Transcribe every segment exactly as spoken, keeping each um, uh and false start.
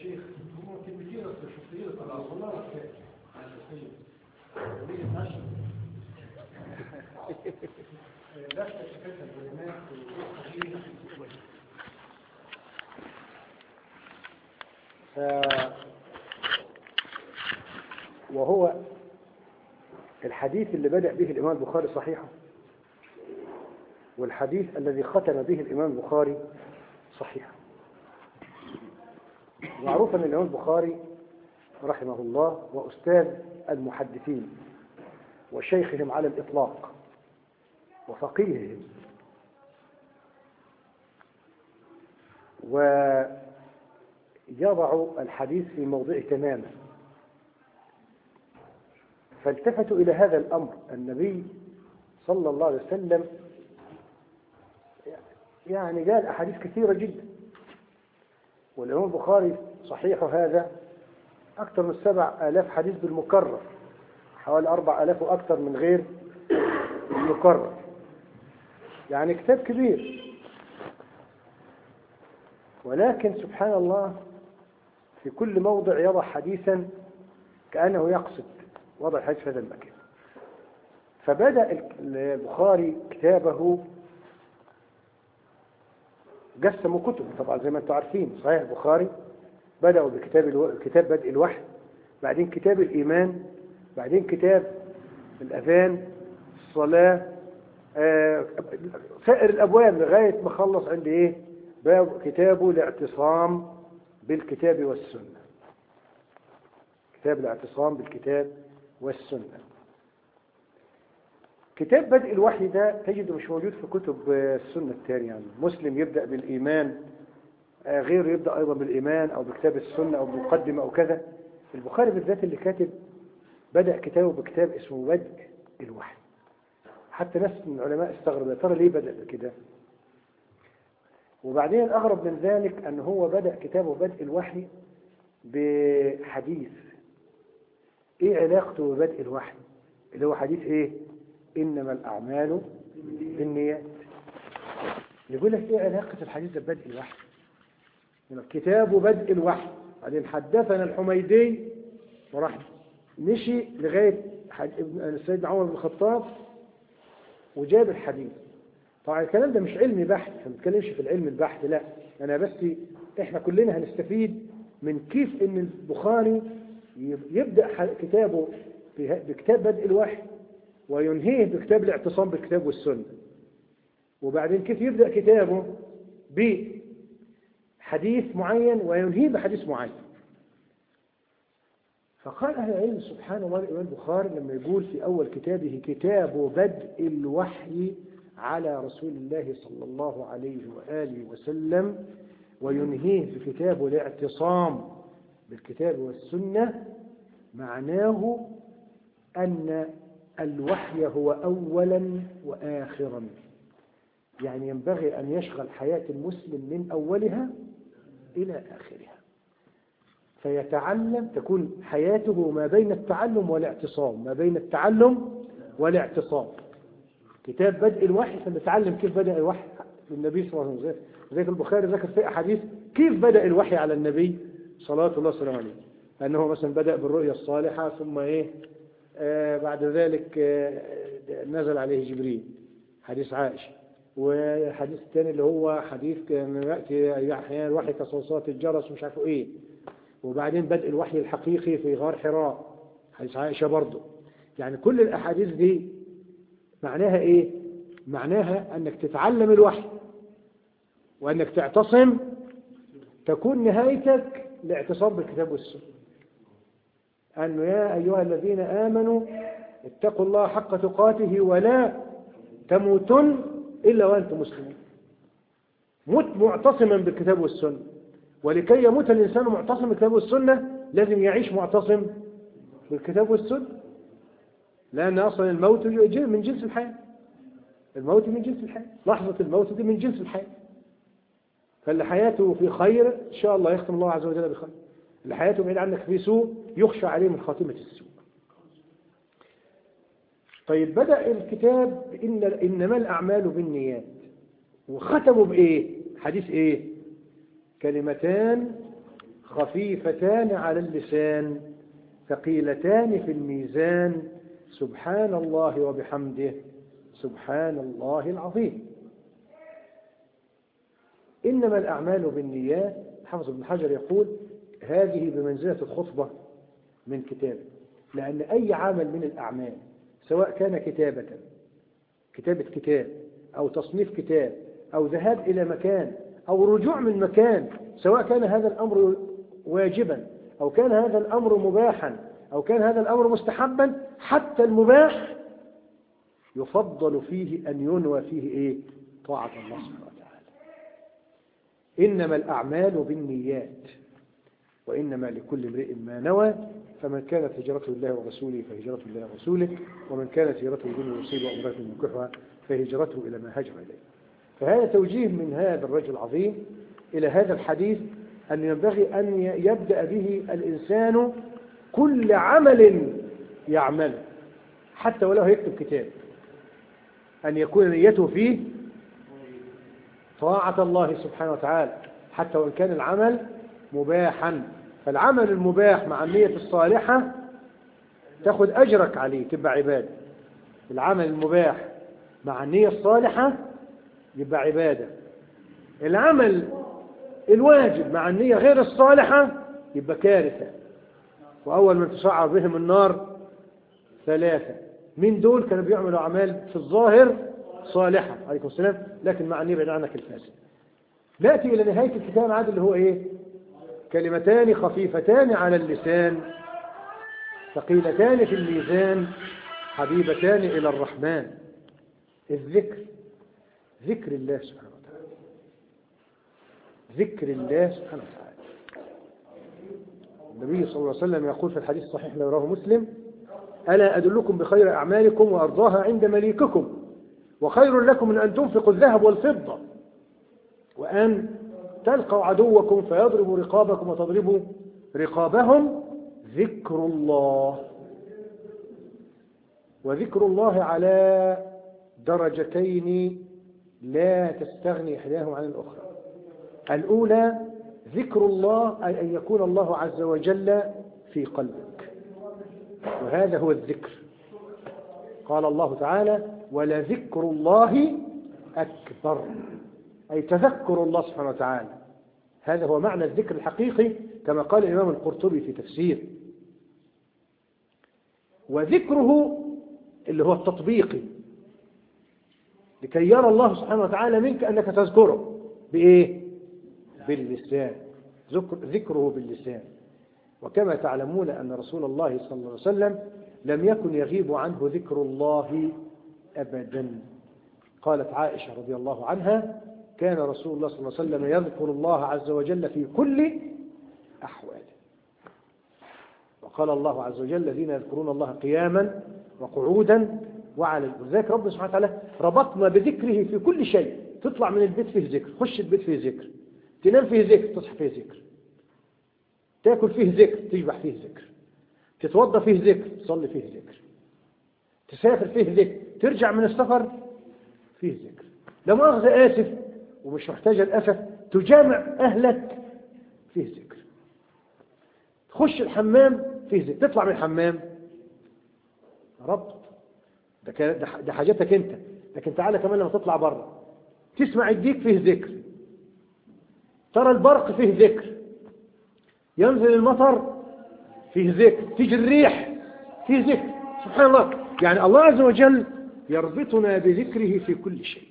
شيخ هم كلمتين بس شخصية الله والله شخصية وليه ماشي لا تشكت الكلمات وهو الحديث اللي بدأ به الإمام البخاري صحيحه، والحديث الذي ختم به الإمام البخاري صحيحه. معروف أن الإمام البخاري رحمه الله وأستاذ المحدثين وشيخهم على الإطلاق وفقيههم، ويضع الحديث في موضعه تماما. فالتفتوا إلى هذا الأمر. النبي صلى الله عليه وسلم يعني قال أحاديث كثيرة جدا، والإمام البخاري صحيح هذا أكثر من سبع آلاف حديث بالمكرر، حوالي أربع آلاف وأكثر من غير المكرر، يعني كتاب كبير. ولكن سبحان الله في كل موضع يضع حديثا كأنه يقصد وضع الحديث في هذا المكان. فبدأ البخاري كتابه قسموا كتب طبعا زي ما انتم عارفين. صحيح البخاري بدأوا بكتاب الو... كتاب بدء الوحي، بعدين كتاب الإيمان، بعدين كتاب الأذان، الصلاة، آه... سائر الأبواب لغاية ما خلص عند إيه؟ باب كتابه الاعتصام بالكتاب والسنة. كتاب الاعتصام بالكتاب والسنة. كتاب بدء الوحي ده تجده مش موجود في كتب السنة التانية. يعني مسلم يبدأ بالإيمان، غيره يبدأ أيضا بالإيمان أو بكتاب السنة أو بالمقدمة أو كذا. البخاري بالذات اللي كاتب بدأ كتابه بكتاب اسمه بدء الوحي. حتى ناس من العلماء استغرب يا ترى ليه بدأ بكده. وبعدين الأغرب من ذلك أن هو بدأ كتابه بدء الوحي بحديث. إيه علاقته ببدء الوحي؟ اللي هو حديث إيه؟ إنما الأعمال بالنيات. يقول لك إيه علاقة الحديث ببدء الوحي؟ كتاب بدء الوحي. بعدين حدثنا الحميدي وراح مشي لغاية سيدنا عمر بن الخطاب وجاب الحديث. طبعا الكلام ده مش علمي بحت، ما بنتكلمش في العلم البحت، لا أنا بس إحنا كلنا هنستفيد من كيف إن البخاري يبدأ كتابه بكتاب بدء الوحي وينهيه بكتاب الاعتصام بالكتاب والسنة، وبعدين كيف يبدأ كتابه بحديث معين وينهيه بحديث معين. فقال أهل العلم سبحان الله الإمام البخاري لما يقول في أول كتابه كتاب بدء الوحي على رسول الله صلى الله عليه وآله وسلم وينهيه بكتاب الاعتصام بالكتاب والسنة، معناه أن الوحي هو أولا وآخرا. يعني ينبغي أن يشغل حياة المسلم من أولها إلى آخرها، فيتعلم، تكون حياته ما بين التعلم والاعتصام، ما بين التعلم والاعتصام. كتاب بدء الوحي فنتعلم كيف بدأ الوحي للنبي صلى الله عليه وسلم. زي البخاري ذكر في أحاديث كيف بدأ الوحي على النبي صلى الله عليه وسلم، أنه مثلا بدأ بالرؤيا الصالحة ثم إيه آه بعد ذلك آه نزل عليه جبريل، حديث عائشة. والحديث الثاني اللي هو حديث كان يأتي أحيانا الوحي كصوصات الجرس ومش عارفه إيه. وبعدين بدء الوحي الحقيقي في غار حراء، حديث عائشة برضه. يعني كل الأحاديث دي معناها إيه؟ معناها أنك تتعلم الوحي وأنك تعتصم، تكون نهايتك الاعتصام بالكتاب والسنة. أنه يا أيها الذين آمنوا اتقوا الله حق تقاته ولا تموتن إلا وأنتم مسلمون. مت معتصما بالكتاب والسنة. ولكي يموت الإنسان معتصم بالكتاب والسنة لازم يعيش معتصم بالكتاب والسنة، لأن أصلا الموت من جنس الحياة. الموت من جنس الحياة، لحظة الموت دي من جنس الحياة. فاللي حياته في خير إن شاء الله يختم الله عز وجل بخير، اللي حياته بعيد عنك في سوء يخشى عليه من خاتمة السوء. طيب بدأ الكتاب إن إنما الأعمال بالنيات، وختموا بإيه؟ حديث إيه؟ كلمتان خفيفتان على اللسان ثقيلتان في الميزان سبحان الله وبحمده سبحان الله العظيم. إنما الأعمال بالنيات. حافظ ابن حجر يقول هذه بمنزلة الخطبة من كتاب، لأن أي عمل من الأعمال سواء كان كتابة كتابة كتاب أو تصنيف كتاب أو ذهاب إلى مكان أو رجوع من مكان، سواء كان هذا الأمر واجبا أو كان هذا الأمر مباحا أو كان هذا الأمر مستحبا، حتى المباح يفضل فيه أن ينوى فيه إيه؟ طاعة الله سبحانه وتعالى. إنما الأعمال بالنيات وإنما لكل امرئ ما نوى، فمن كانت هجرته لله ورسوله فهجرته لله ورسوله، ومن كانت هجرته لدنيا يصيب وامرأة ينكحها فهجرته إلى ما هاجر إليه. فهذا توجيه من هذا الرجل العظيم إلى هذا الحديث أن ينبغي أن يبدأ به الإنسان كل عمل يعمله حتى ولو يكتب كتاب، أن يكون نيته فيه طاعة الله سبحانه وتعالى حتى وإن كان العمل مباحا. فالعمل المباح مع النية الصالحة تأخذ أجرك عليه تبقى عبادة، العمل المباح مع النية الصالحة يبقى عبادة، العمل الواجب مع النية غير الصالحة يبقى كارثة. وأول من تسعر بهم النار ثلاثة، من دول كانوا بيعملوا أعمال في الظاهر صالحة عليكم السلام لكن مع النية بعيد عنك الفاسد. نأتي إلى نهاية الكتاب عاد اللي هو إيه؟ كلمتان خفيفتان على اللسان ثقيلتان في الميزان حبيبتان إلى الرحمن. الذكر، ذكر الله سبحانه وتعالى، ذكر الله سبحانه وتعالى. النبي صلى الله عليه وسلم يقول في الحديث الصحيح الذي رواه مسلم: ألا أدلكم بخير أعمالكم وأرضاها عند مليككم وخير لكم من أن تنفقوا الذهب والفضة وأن تلقوا عدوكم فيضربوا رقابكم وتضربوا رقابهم. ذكر الله. وذكر الله على درجتين لا تستغني إحداهما عن الأخرى. الأولى ذكر الله أي أن يكون الله عز وجل في قلبك، وهذا هو الذكر. قال الله تعالى: ولذكر الله أكبر، أي تذكر الله سبحانه وتعالى. هذا هو معنى الذكر الحقيقي كما قال الإمام القرطبي في تفسير. وذكره اللي هو التطبيقي لكي يرى الله سبحانه وتعالى منك أنك تذكره بإيه؟ باللسان. ذكره باللسان. وكما تعلمون أن رسول الله صلى الله عليه وسلم لم يكن يغيب عنه ذكر الله أبدا. قالت عائشة رضي الله عنها: كان رسول الله صلى الله عليه وسلم يذكر الله عز وجل في كل أحواله. وقال الله عز وجل: الذين يذكرون الله قياما وقعودا وعلى الجنوب. ذلك رب سبحانه وتعالى ربطنا بذكره في كل شيء. تطلع من البيت فيه ذكر، خش البيت فيه ذكر، تنام فيه ذكر، تصحى فيه ذكر، تاكل فيه ذكر، تشبع فيه ذكر، تتوضى فيه ذكر، تصلي فيه ذكر، تسافر فيه ذكر، ترجع من السفر فيه ذكر. لا مؤاخذة آسف ومش محتاجة الأسف، تجامع أهلك فيه ذكر، تخش الحمام فيه ذكر، تطلع من الحمام ربط. ده, ده حاجتك أنت. لكن تعالى كمان لما تطلع بره تسمع الديك فيه ذكر، ترى البرق فيه ذكر، ينزل المطر فيه ذكر، تيجي الريح فيه ذكر. سبحان الله. يعني الله عز وجل يربطنا بذكره في كل شيء.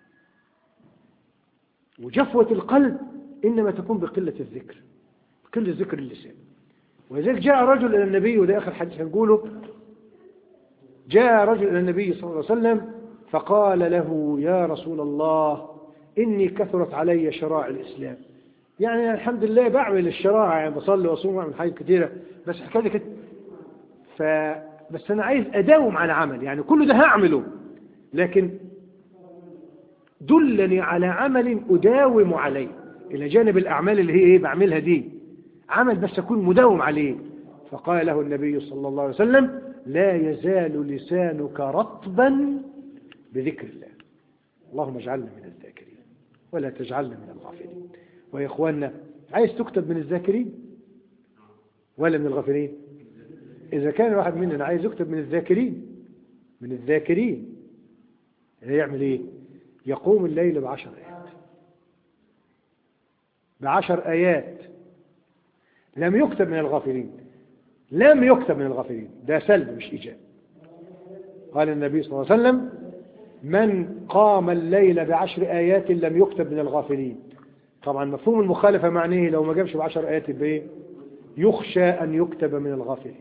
وجفوة القلب إنما تكون بقلة الذكر، بقلة ذكر اللسان. ولذلك جاء رجل إلى النبي، وده آخر حديث هنقوله. جاء رجل إلى النبي صلى الله عليه وسلم فقال له: يا رسول الله، إني كثرت علي شرائع الإسلام. يعني الحمد لله بعمل الشرائع، يعني بصلي وأصوم وأعمل حاجات كثيرة، بس حكاية كده ف بس أنا عايز أداوم على عمل، يعني كل ده هعمله، لكن دلني على عمل أداوم عليه، إلى جانب الأعمال اللي هي إيه بعملها دي، عمل بس أكون مداوم عليه. فقال له النبي صلى الله عليه وسلم: لا يزال لسانك رطبا بذكر الله. اللهم اجعلنا من الذاكرين ولا تجعلنا من الغافلين. ويا إخواننا، عايز تكتب من الذاكرين ولا من الغافلين؟ إذا كان الواحد مننا عايز يكتب من الذاكرين من الذاكرين يعمل إيه؟ يقوم الليل بعشر آيات بعشر آيات لم يكتب من الغافلين لم يكتب من الغافلين، ده سلب مش إيجاب. قال النبي صلى الله عليه وسلم: من قام الليل بعشر آيات لم يكتب من الغافلين. طبعا مفهوم المخالفة معنيه لو ما جابش بعشر آيات بإيه؟ يخشى أن يكتب من الغافلين.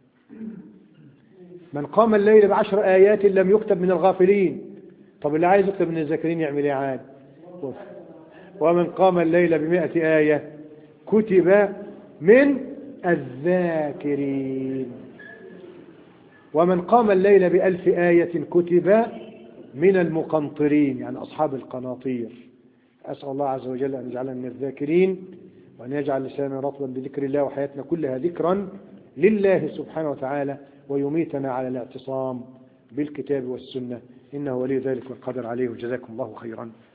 من قام الليل بعشر آيات لم يكتب من الغافلين. طب اللي عايز يكتب من الذاكرين يعمل ايه عاد؟ ومن قام الليل بمئة آية كتب من الذاكرين. ومن قام الليل بألف آية كتب من المقنطرين، يعني أصحاب القناطير. أسأل الله عز وجل أن يجعلنا من الذاكرين، وأن يجعل لساننا رطبا بذكر الله وحياتنا كلها ذكرا لله سبحانه وتعالى، ويميتنا على الاعتصام بالكتاب والسنة، إنه ولي ذلك والقدر عليه. وجزاكم الله خيرا.